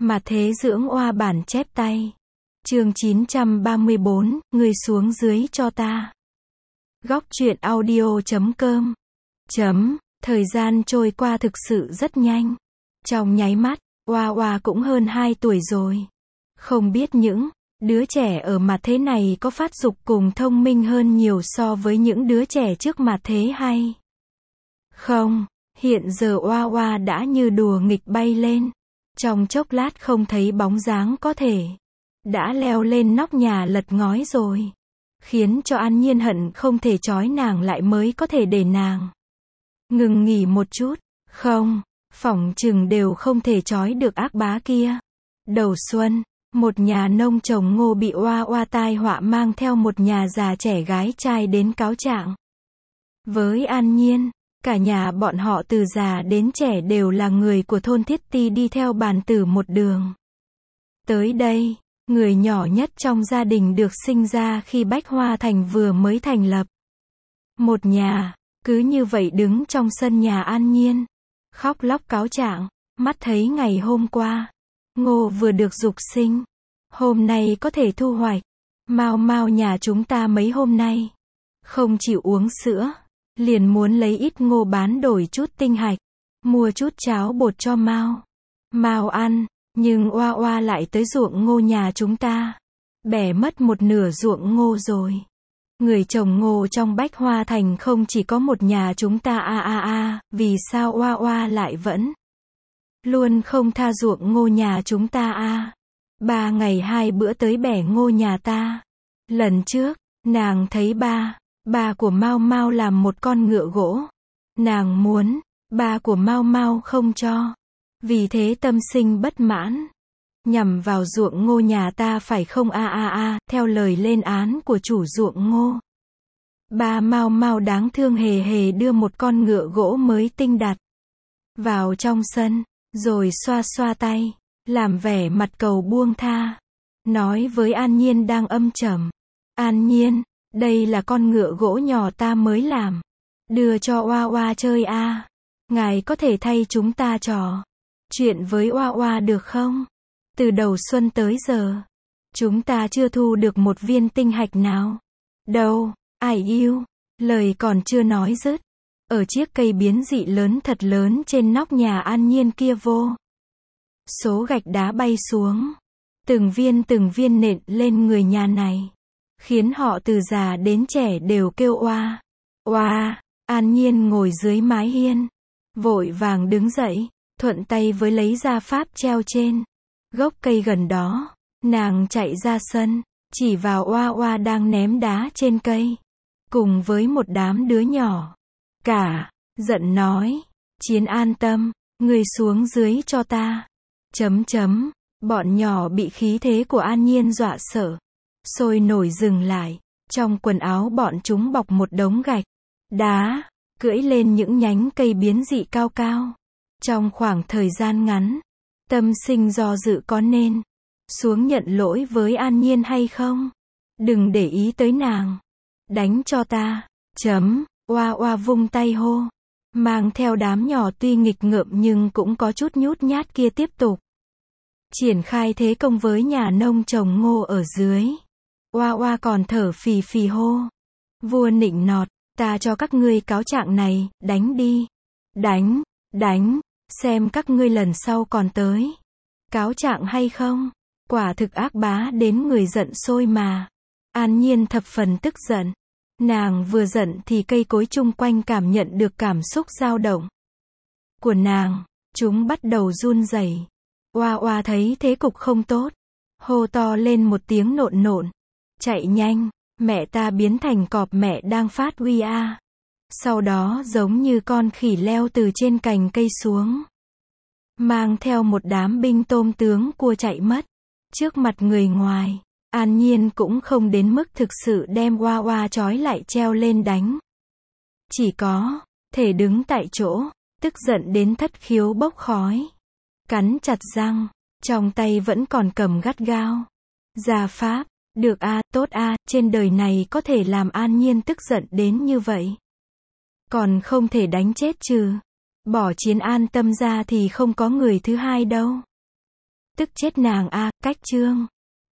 Mà thế dưỡng oa bản chép tay. Chương 934, người xuống dưới cho ta. Góc truyện audio.com. Thời gian trôi qua thực sự rất nhanh. Trong nháy mắt, oa oa cũng hơn 2 tuổi rồi. Không biết những đứa trẻ ở mặt thế này có phát dục cùng thông minh hơn nhiều so với những đứa trẻ trước mặt thế hay không? Hiện giờ oa oa đã như đùa nghịch bay lên. Trong chốc lát không thấy bóng dáng có thể đã leo lên nóc nhà lật ngói rồi. Khiến cho An Nhiên hận không thể trói nàng lại mới có thể để nàng ngừng nghỉ một chút. Không, phỏng chừng đều không thể trói được ác bá kia. Đầu xuân, một nhà nông trồng ngô bị oa oa tai họa mang theo một nhà già trẻ gái trai đến cáo trạng với An Nhiên. Cả nhà bọn họ từ già đến trẻ đều là người của thôn Thiết Ti đi theo bàn tử một đường. Tới đây, người nhỏ nhất trong gia đình được sinh ra khi Bách Hoa Thành vừa mới thành lập. Một nhà, cứ như vậy đứng trong sân nhà An Nhiên, khóc lóc cáo trạng, mắt thấy ngày hôm qua, ngô vừa được dục sinh, hôm nay có thể thu hoạch. Mau mau nhà chúng ta mấy hôm nay không chịu uống sữa, liền muốn lấy ít ngô bán đổi chút tinh hạch, mua chút cháo bột cho Mau ăn, nhưng oa oa lại tới ruộng ngô nhà chúng ta, bẻ mất một nửa ruộng ngô rồi. Người trồng ngô trong Bách Hoa Thành không chỉ có một nhà chúng ta vì sao oa oa lại vẫn luôn không tha ruộng ngô nhà chúng ta 3 ngày 2 bữa tới bẻ ngô nhà ta. Lần trước, nàng thấy ba của Mau Mau làm một con ngựa gỗ. Nàng muốn, ba của Mau Mau không cho. Vì thế tâm sinh bất mãn. Nhằm vào ruộng ngô nhà ta phải không theo lời lên án của chủ ruộng ngô. Ba Mau Mau đáng thương hề hề đưa một con ngựa gỗ mới tinh đặt vào trong sân, rồi xoa xoa tay, làm vẻ mặt cầu buông tha. Nói với An Nhiên đang âm trầm. An Nhiên, đây là con ngựa gỗ nhỏ ta mới làm. Đưa cho oa oa chơi Ngài có thể thay chúng ta trò chuyện với oa oa được không? Từ đầu xuân tới giờ, chúng ta chưa thu được một viên tinh hạch nào. Đâu, ai yêu. Lời còn chưa nói dứt. Ở chiếc cây biến dị lớn thật lớn trên nóc nhà An Nhiên kia vô số gạch đá bay xuống. Từng viên nện lên người nhà này. Khiến họ từ già đến trẻ đều kêu oa. Oa, An Nhiên ngồi dưới mái hiên. Vội vàng đứng dậy, thuận tay với lấy ra pháp treo trên gốc cây gần đó. Nàng chạy ra sân, chỉ vào oa oa đang ném đá trên cây. Cùng với một đám đứa nhỏ. Giận nói, Chiến an tâm, người xuống dưới cho ta. Bọn nhỏ bị khí thế của An Nhiên dọa sợ. Sôi nổi dừng lại. Trong quần áo bọn chúng bọc một đống gạch đá, cưỡi lên những nhánh cây biến dị cao cao. Trong khoảng thời gian ngắn, tâm sinh do dự có nên xuống nhận lỗi với An Nhiên hay không. Đừng để ý tới nàng. Đánh cho ta. Oa oa vung tay hô. Mang theo đám nhỏ tuy nghịch ngợm nhưng cũng có chút nhút nhát kia tiếp tục triển khai thế công với nhà nông trồng ngô ở dưới. Oa oa còn thở phì phì hô. Vua nịnh nọt, ta cho các ngươi cáo trạng này, đánh đi. Đánh, xem các ngươi lần sau còn tới cáo trạng hay không. Quả thực ác bá đến người giận sôi mà. An Nhiên thập phần tức giận. Nàng vừa giận thì cây cối chung quanh cảm nhận được cảm xúc dao động của nàng. Chúng bắt đầu run rẩy. Oa oa thấy thế cục không tốt, hô to lên một tiếng nộn nộn. Chạy nhanh, mẹ ta biến thành cọp mẹ đang phát uy Sau đó giống như con khỉ leo từ trên cành cây xuống. Mang theo một đám binh tôm tướng cua chạy mất. Trước mặt người ngoài, An Nhiên cũng không đến mức thực sự đem oa oa trói lại treo lên đánh. Chỉ có thể đứng tại chỗ, tức giận đến thất khiếu bốc khói. Cắn chặt răng, trong tay vẫn còn cầm gắt gao gia pháp. Được tốt trên đời này có thể làm An Nhiên tức giận đến như vậy. Còn không thể đánh chết chứ. Bỏ Chiến an tâm ra thì không có người thứ hai đâu. Tức chết nàng a, cách chương.